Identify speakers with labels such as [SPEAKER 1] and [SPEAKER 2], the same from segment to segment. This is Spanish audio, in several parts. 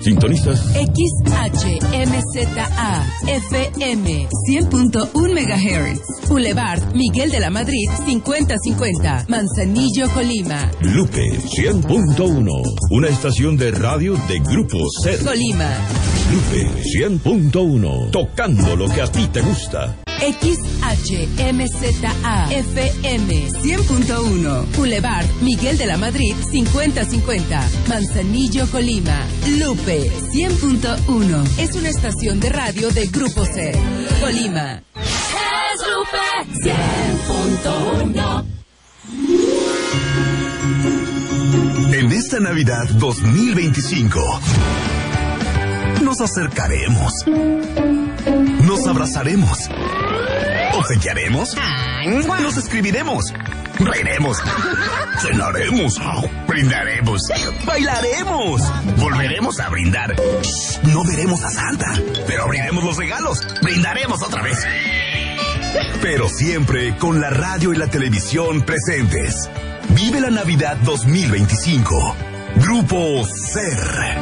[SPEAKER 1] Sintonizas
[SPEAKER 2] XHMZA FM 100.1 MHz. Boulevard Miguel de la Madrid 5050, Manzanillo, Colima.
[SPEAKER 1] Lupe 100.1, una estación de radio de Grupo SER.
[SPEAKER 2] Colima.
[SPEAKER 1] Lupe 100.1, tocando lo que a ti te gusta.
[SPEAKER 2] XHMZA FM 100.1, Boulevard Miguel de la Madrid 5050, Manzanillo, Colima. Lupe 100.1 es una estación de radio de Grupo SER. Colima.
[SPEAKER 3] Es Lupe 100.1.
[SPEAKER 4] En esta Navidad 2025 nos acercaremos, nos abrazaremos, obsequiaremos, nos escribiremos, reiremos, cenaremos, brindaremos, bailaremos, volveremos a brindar. No veremos a Santa, pero abriremos los regalos, brindaremos otra vez. Pero siempre con la radio y la televisión presentes. Vive la Navidad 2025. Grupo SER.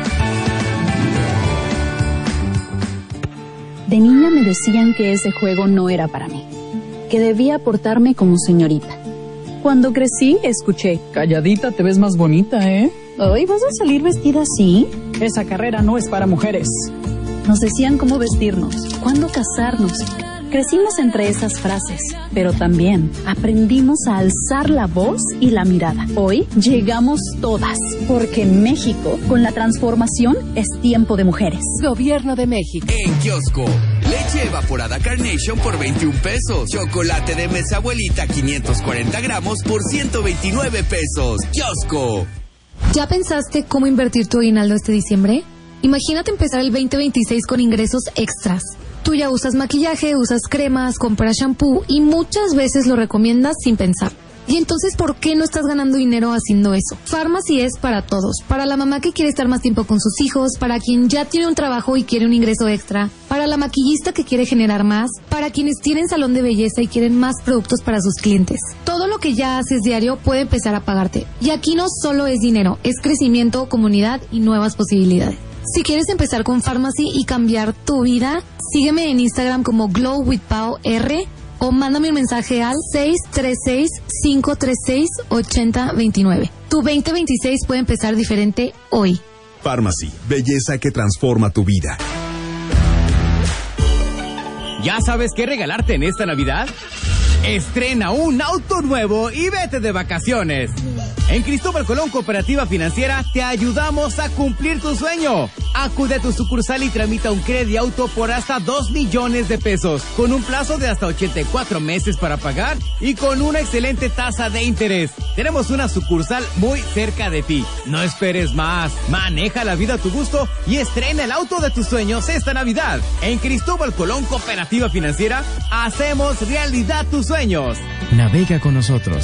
[SPEAKER 5] De niña me decían que ese juego no era para mí, que debía portarme como señorita. Cuando crecí, escuché:
[SPEAKER 6] calladita te ves más bonita, ¿eh?
[SPEAKER 5] ¿Hoy vas a salir vestida así?
[SPEAKER 6] Esa carrera no es para mujeres.
[SPEAKER 5] Nos decían cómo vestirnos, cuándo casarnos. Crecimos entre esas frases, pero también aprendimos a alzar la voz y la mirada. Hoy llegamos todas, porque en México, con la transformación, es tiempo de mujeres.
[SPEAKER 2] Gobierno de México.
[SPEAKER 7] En kiosco, leche evaporada Carnation por 21 pesos. Chocolate de mesa abuelita 540 gramos por 129 pesos. Kiosco.
[SPEAKER 8] ¿Ya pensaste cómo invertir tu aguinaldo este diciembre? Imagínate empezar el 2026 con ingresos extras. Tú ya usas maquillaje, usas cremas, compras shampoo y muchas veces lo recomiendas sin pensar. Y entonces, ¿por qué no estás ganando dinero haciendo eso? Pharmacy es para todos. Para la mamá que quiere estar más tiempo con sus hijos, para quien ya tiene un trabajo y quiere un ingreso extra, para la maquillista que quiere generar más, para quienes tienen salón de belleza y quieren más productos para sus clientes. Todo lo que ya haces diario puede empezar a pagarte. Y aquí no solo es dinero, es crecimiento, comunidad y nuevas posibilidades. Si quieres empezar con Pharmacy y cambiar tu vida, sígueme en Instagram como GlowWithPauR o mándame un mensaje al 636-536-8029. Tu 2026 puede empezar diferente hoy.
[SPEAKER 4] Pharmacy, belleza que transforma tu vida.
[SPEAKER 9] ¿Ya sabes qué regalarte en esta Navidad? Estrena un auto nuevo y vete de vacaciones. En Cristóbal Colón Cooperativa Financiera te ayudamos a cumplir tu sueño. Acude a tu sucursal y tramita un crédito por hasta 2 millones de pesos, con un plazo de hasta 84 meses para pagar y con una excelente tasa de interés. Tenemos una sucursal muy cerca de ti. No esperes más. Maneja la vida a tu gusto y estrena el auto de tus sueños esta Navidad. En Cristóbal Colón Cooperativa Financiera hacemos realidad tus sueños.
[SPEAKER 10] Navega con nosotros.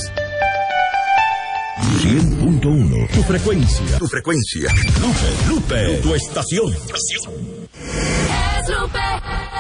[SPEAKER 1] 100.1, tu frecuencia. Tu frecuencia. Lupe, tu estación.
[SPEAKER 3] Es Lupe.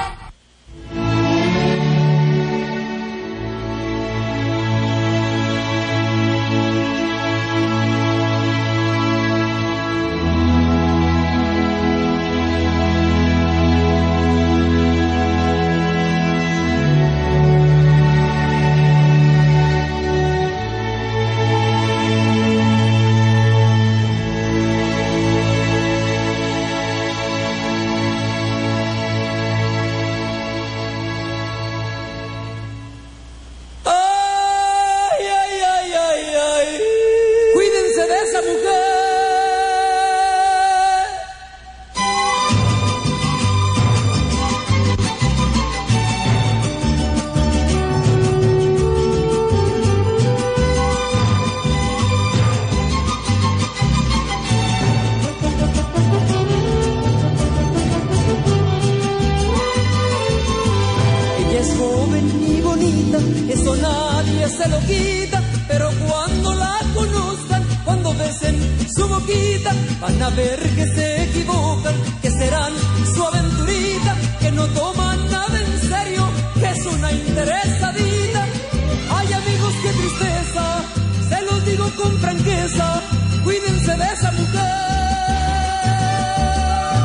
[SPEAKER 11] Van a ver que se equivocan, que serán su aventurita, que no toman nada en serio, que es una interesadita. Ay, amigos, qué tristeza, se los digo con franqueza, cuídense de esa mujer.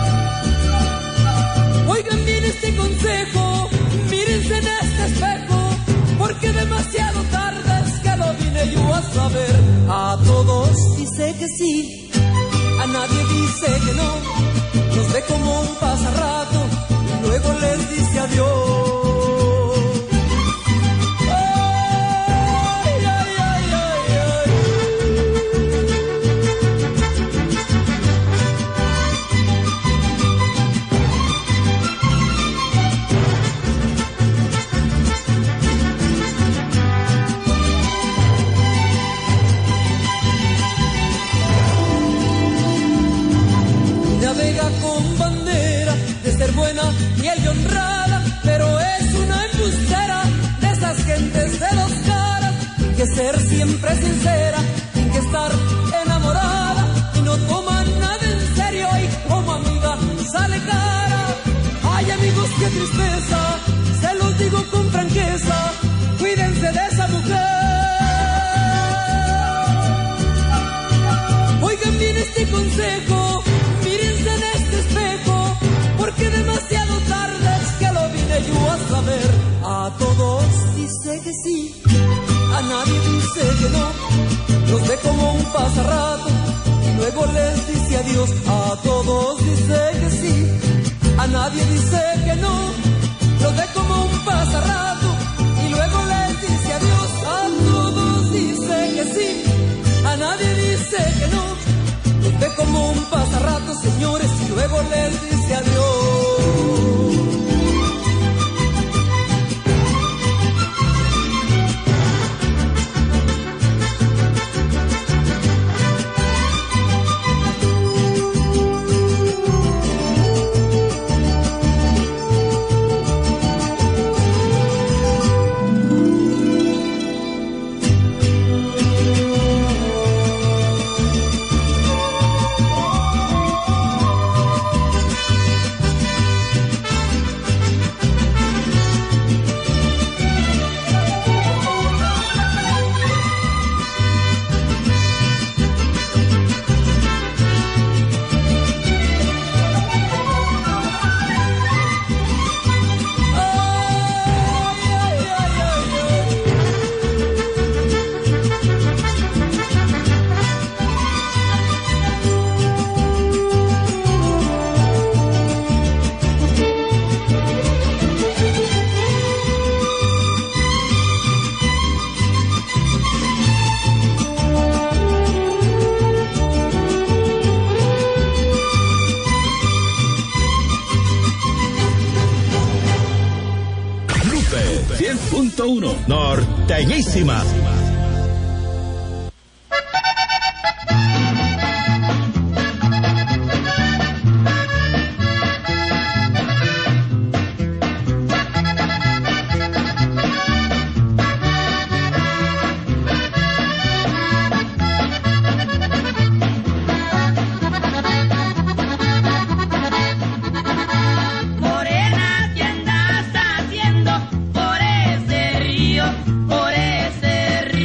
[SPEAKER 11] nadie dice que no, los ve como un pasarrato y luego les dice adiós. Navega con bandera de ser buena, fiel y honrada, pero es una embustera de esas gentes de dos caras. Que ser siempre sincera, sin que estar enamorada, y no toma nada en serio y como amiga sale cara. Ay amigos, qué tristeza, se los digo con franqueza, cuídense de esa mujer. Oigan bien este consejo, mírense en este espejo, porque demasiado tarde es que lo vine yo a saber. A todos dice que sí, a nadie dice que no, los ve como un pasarrato y luego les dice adiós. A todos dice que sí, a nadie dice que no, los ve como un pasarrato y luego les dice adiós. A todos dice que sí, a nadie dice que no, los ve como un pasarrato, señores, y luego les dice adiós.
[SPEAKER 1] Norteñísima.
[SPEAKER 3] Morena, ¿qué andas haciendo por ese río? Por ese río.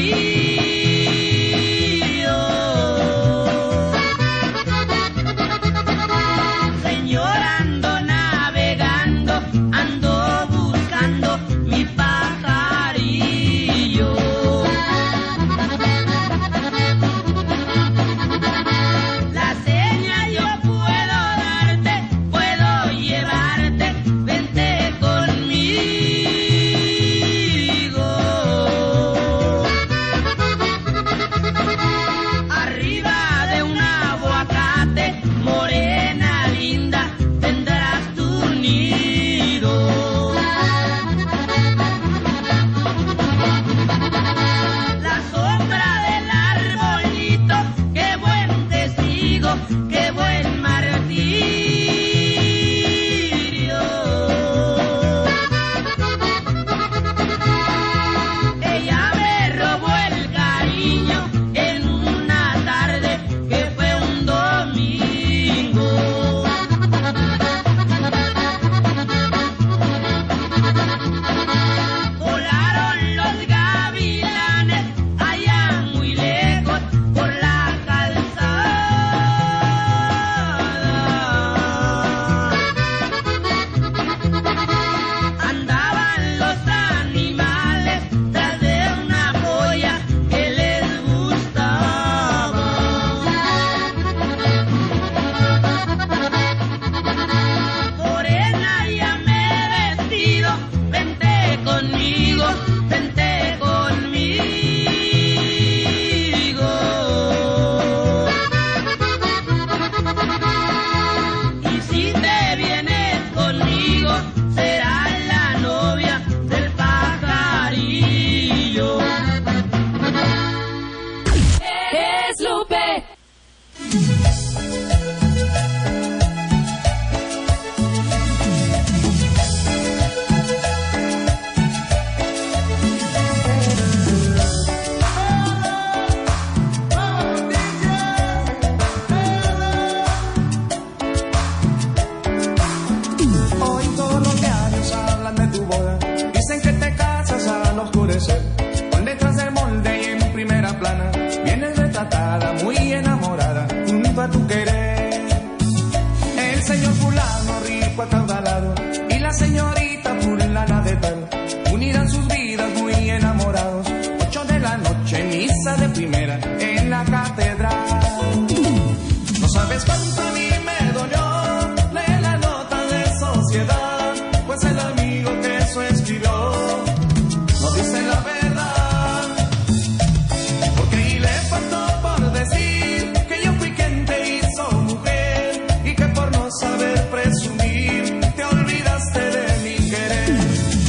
[SPEAKER 12] señor fulano rico acaudalado y la señorita fulana de tal unirán sus vidas muy enamorados. 8 de la noche, misa de primera en la catedral. No sabes cuánto a mí me dolió leer la nota de sociedad, pues el amigo que eso escribió no dice la verdad, porque ahí le faltó por decir que yo fui quien te hizo mujer y que por no saber presumir te olvidaste de mi querer.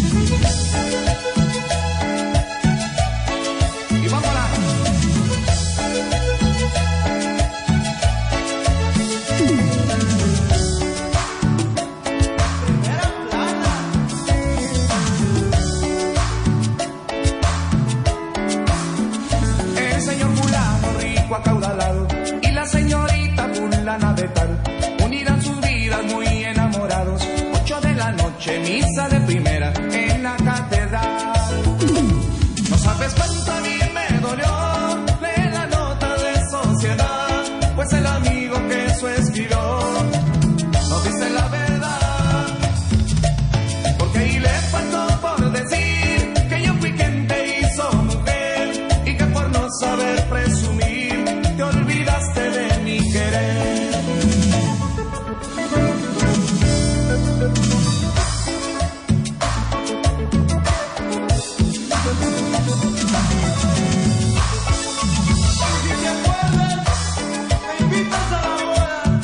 [SPEAKER 12] Y vámonos. El señor fulano rico acaudalado y la señorita fulana de tal unirán sus vidas muy enamorados. 8 de la noche, misa de primera en la catedral. No sabes cuánto a mí me dolió leer la nota de sociedad, pues el amigo que eso escribió no dice la verdad, porque ahí le faltó por decir que yo fui quien te hizo mujer y que por no saber presumir te olvidaste de mi querer. Si te acuerdas, me invitas a la boda.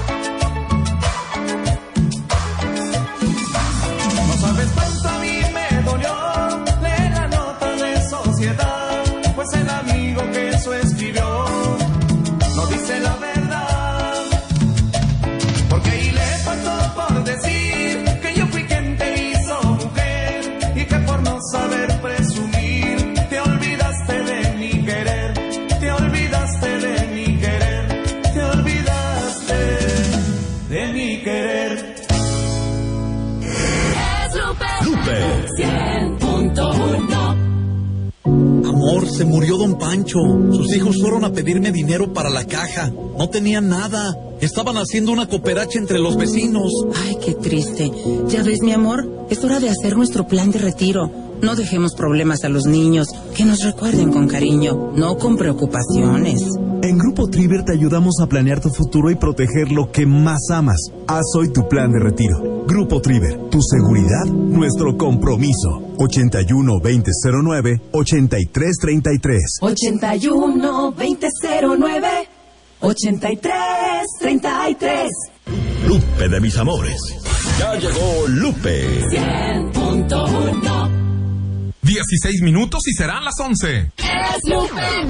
[SPEAKER 12] No sabes cuánto a mí me dolió leer la nota de sociedad, pues el amigo que eso escribió no dice la verdad, porque ahí le faltó por decir que yo fui quien te hizo mujer y que por no saber presumir te olvidaste de mi querer, te olvidaste de mi querer, te olvidaste de mi querer.
[SPEAKER 3] Es
[SPEAKER 1] Lupe.
[SPEAKER 3] 100.1.
[SPEAKER 13] Amor, se murió don Pancho. Sus hijos fueron a pedirme dinero para la caja. No tenían nada. Estaban haciendo una cooperacha entre los vecinos.
[SPEAKER 14] Ay, qué triste. Ya ves, mi amor, es hora de hacer nuestro plan de retiro. No dejemos problemas a los niños. Que nos recuerden con cariño, no con preocupaciones.
[SPEAKER 4] En Grupo Triver te ayudamos a planear tu futuro y proteger lo que más amas. Haz hoy tu plan de retiro. Grupo Triver, tu seguridad, nuestro compromiso. 81-2009-8333.
[SPEAKER 14] 81-2009-8333.
[SPEAKER 1] Lupe de mis amores. Ya llegó Lupe.
[SPEAKER 3] 100.1.
[SPEAKER 15] 16 minutos y serán las 11.
[SPEAKER 3] Es Lupe.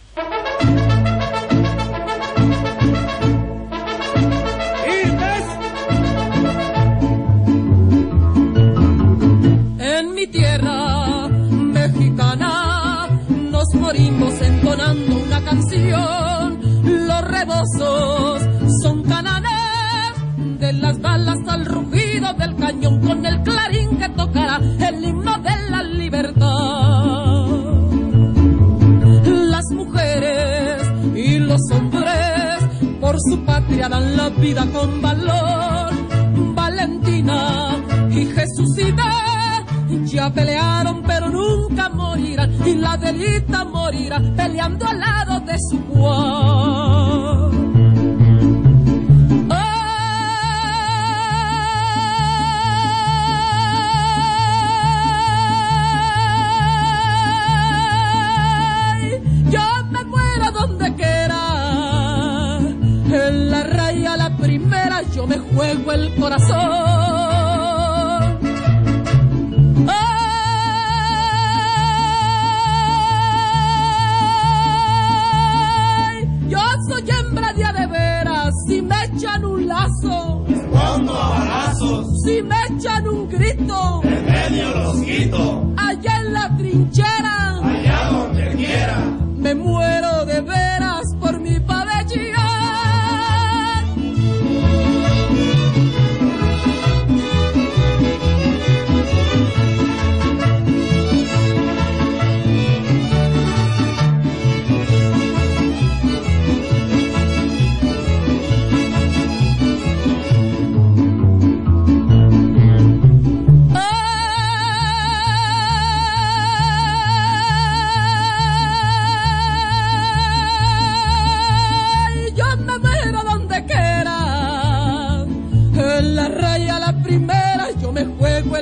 [SPEAKER 11] En mi tierra mexicana nos morimos entonando una canción. Los rebozos son cananes, de las balas al rugido del cañón, con el clarín que tocará el himno de la libertad. Las mujeres y los hombres por su patria dan la vida con valor. Valentina y Jesucita ya pelearon pero nunca morirán, y la Adelita morirá peleando al lado de su Juan. Ay, yo me muero donde quiera, en la raya la primera yo me juego el corazón. Soy hembra de veras, si me echan un lazo,
[SPEAKER 12] respondo a balazos,
[SPEAKER 11] si me echan un grito,
[SPEAKER 12] en medio los quito,
[SPEAKER 11] allá en la trinchera,
[SPEAKER 12] allá donde quiera,
[SPEAKER 11] me muero de veras por mi pabellón.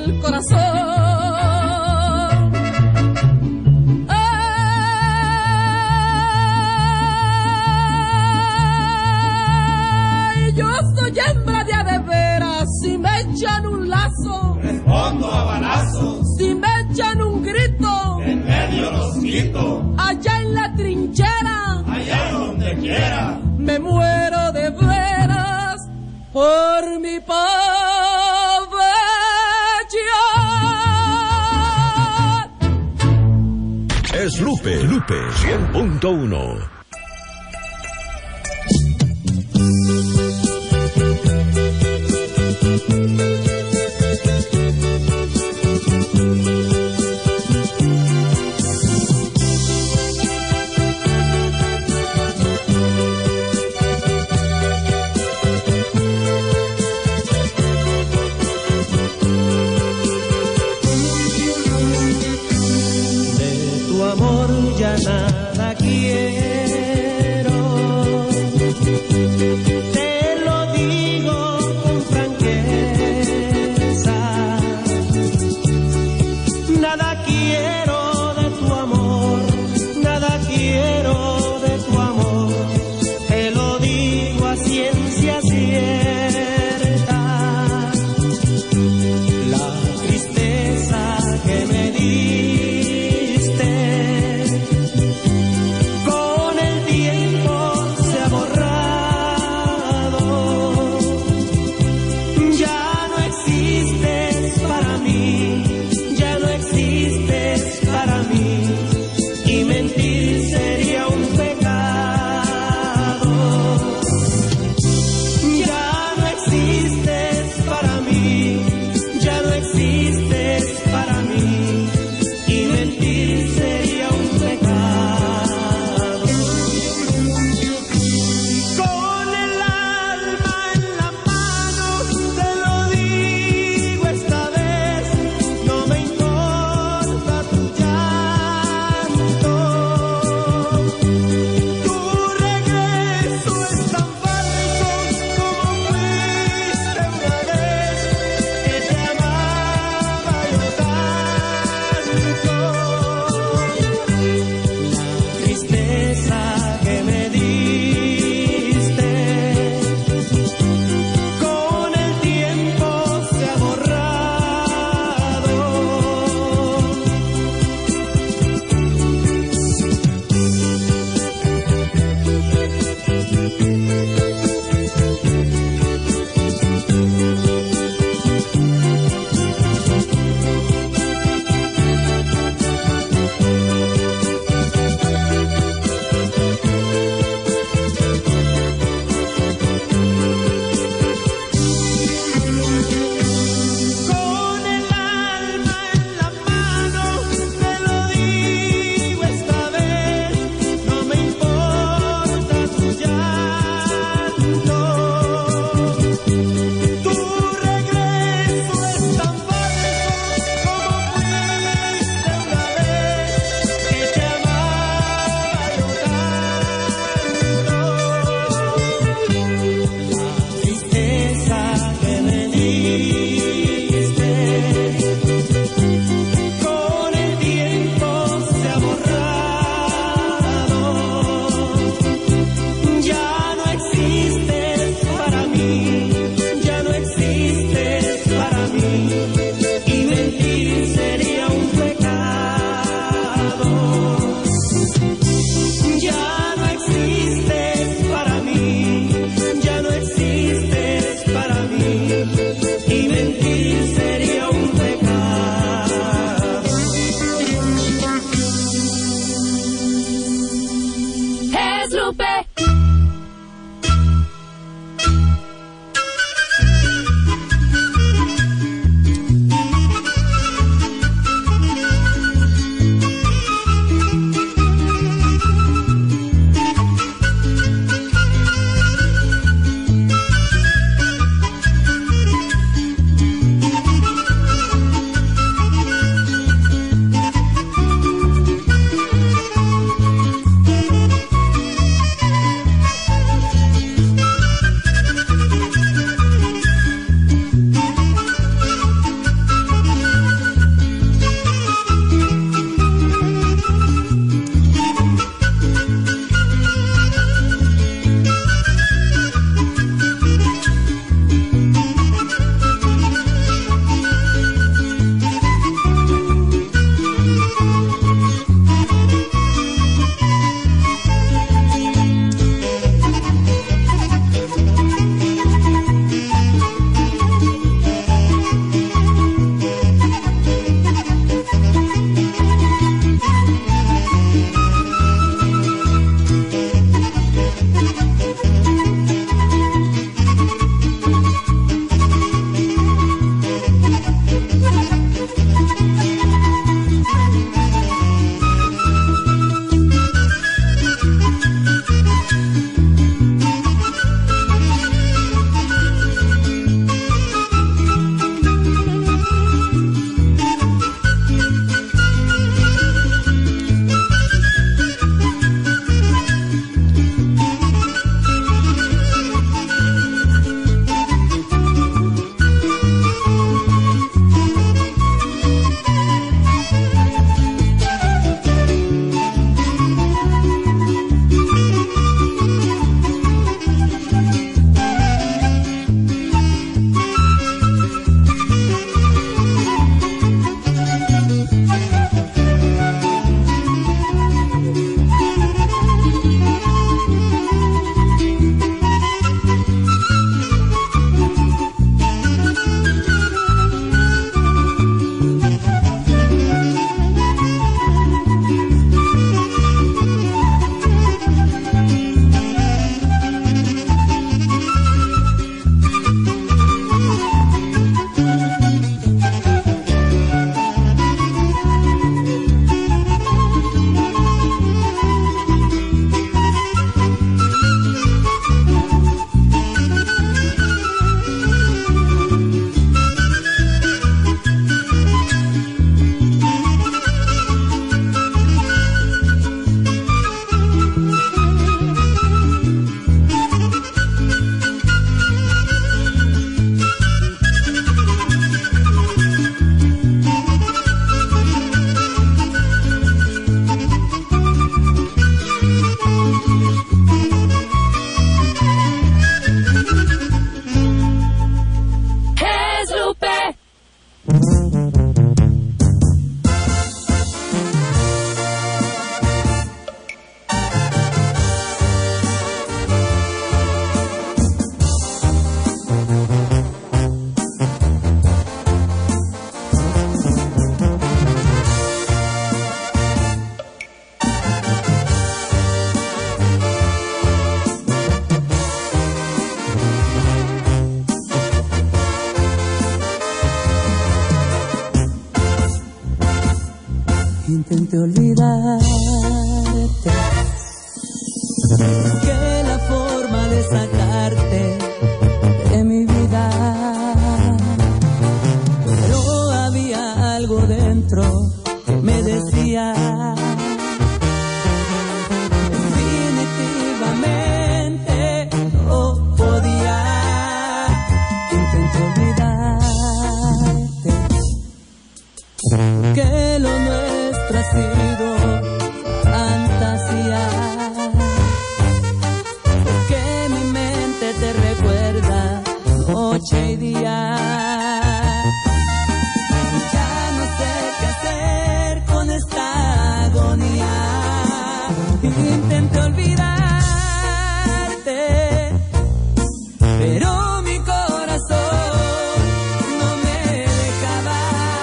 [SPEAKER 11] del corazón. Ay, yo soy hembra de veras, si me echan un lazo,
[SPEAKER 16] respondo a balazos.
[SPEAKER 11] Si me echan un grito,
[SPEAKER 16] en medio los quito.
[SPEAKER 11] Allá en la trinchera,
[SPEAKER 16] allá donde quiera,
[SPEAKER 11] me muero de veras por mi patria.
[SPEAKER 1] Es Lupe 100.1.
[SPEAKER 17] Nada quiero, te lo digo con franqueza. Intenté olvidarte, busqué la forma de sacarte de mi vida, pero había algo dentro que me decía definitivamente no podía. Intenté olvidarte, que lo nuestro ha sido fantasía, porque mi mente te recuerda noche y día. Ya no sé qué hacer con esta agonía. Intenté olvidarte, pero mi corazón no me dejaba.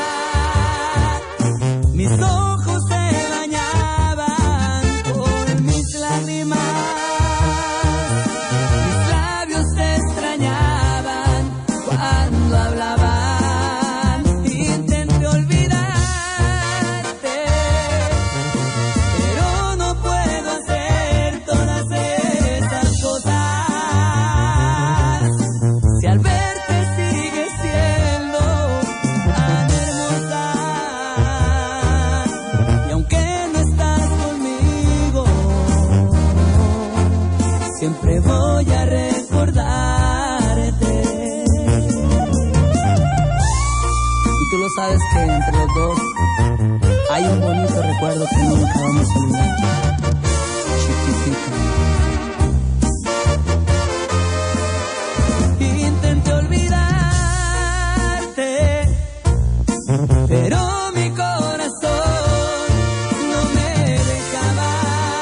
[SPEAKER 17] Mis ojos se bañaban con mis lágrimas, mis labios te extrañaban cuando hablaban. Intenté olvidarte, pero no puedo hacer todas esas cosas. Si al verte sigues siendo tan hermosa, y aunque no estás conmigo, siempre voy a recordarte. Y tú lo sabes que entre los dos hay un bonito recuerdo que nunca vamos a olvidar. Chiquitita. Intenté olvidarte, pero mi corazón no me dejaba.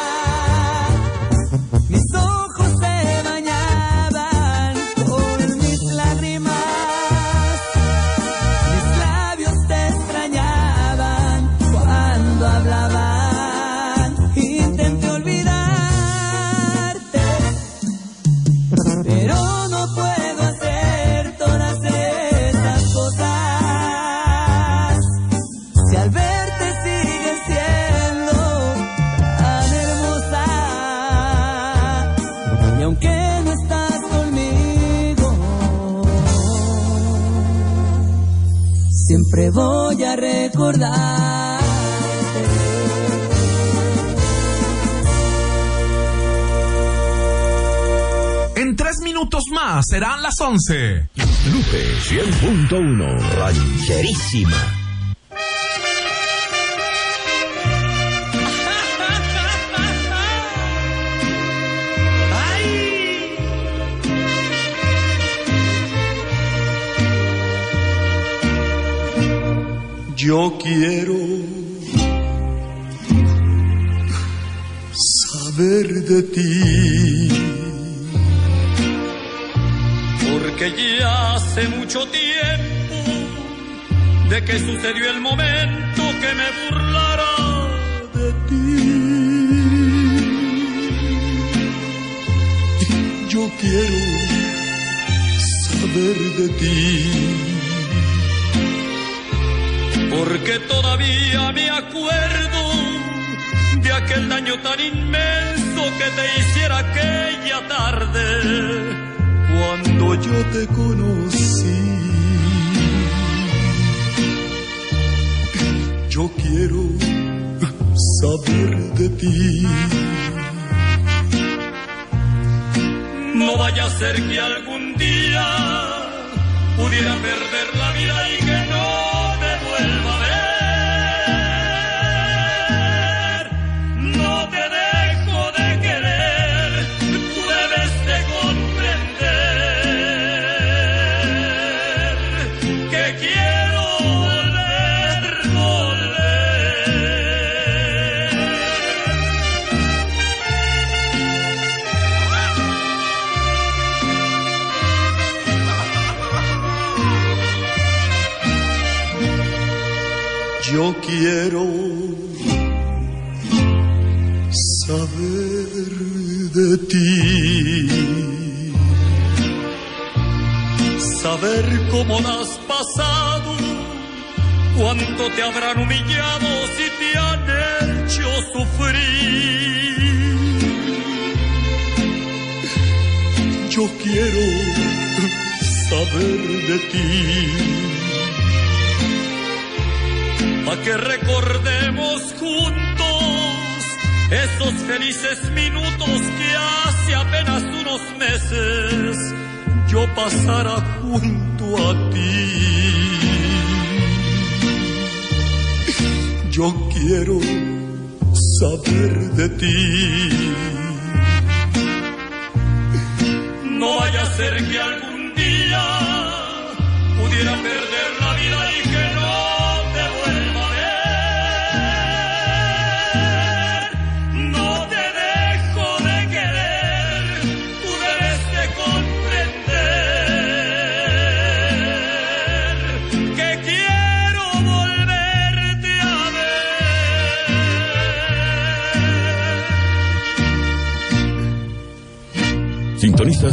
[SPEAKER 17] Mis ojos se bañaban con mis lágrimas, mis labios te extrañaban cuando hablaban. Intenté olvidarte, pero no puedo hacer todas esas cosas. Si al verte sigues siendo tan hermosa, y aunque no estás conmigo, siempre voy a recordarte.
[SPEAKER 15] En 3 minutos más serán las 11.
[SPEAKER 1] Lupe 100.1, rancherísima.
[SPEAKER 18] Yo quiero saber de ti,
[SPEAKER 11] porque ya hace mucho tiempo de que sucedió el momento que me burlara
[SPEAKER 18] de ti. Yo quiero saber de ti,
[SPEAKER 11] porque todavía me acuerdo de aquel daño tan inmenso que te hiciera aquella tarde
[SPEAKER 18] cuando yo te conocí. Yo quiero saber de ti.
[SPEAKER 11] No vaya a ser que algún día pudiera perder la vida y que no te vuelva a ver. No te dejo de querer, tú debes de comprender que quiero volver,
[SPEAKER 18] Yo quiero saber de ti,
[SPEAKER 11] saber cómo la has pasado
[SPEAKER 18] cuánto te habrán humillado si te han hecho sufrir. Yo quiero saber de ti, pa' que recordemos juntos esos felices minutos que hace apenas unos meses yo pasara junto a ti. Yo quiero saber de ti. No vaya a ser que algún día pudiera perder la vida y que no te vuelva a ver. No te dejo de querer, tú debes de comprender que quiero volverte a ver.
[SPEAKER 1] Sintonizas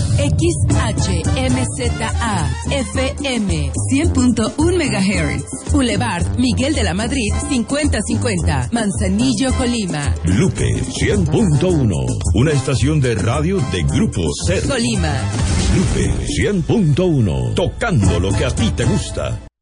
[SPEAKER 2] XHMZA FM 100.1 MHz. Boulevard Miguel de la Madrid 5050, Manzanillo, Colima.
[SPEAKER 1] Lupe 100.1, una estación de radio de Grupo Ser.
[SPEAKER 2] Colima.
[SPEAKER 1] Lupe 100.1, tocando lo que a ti te gusta.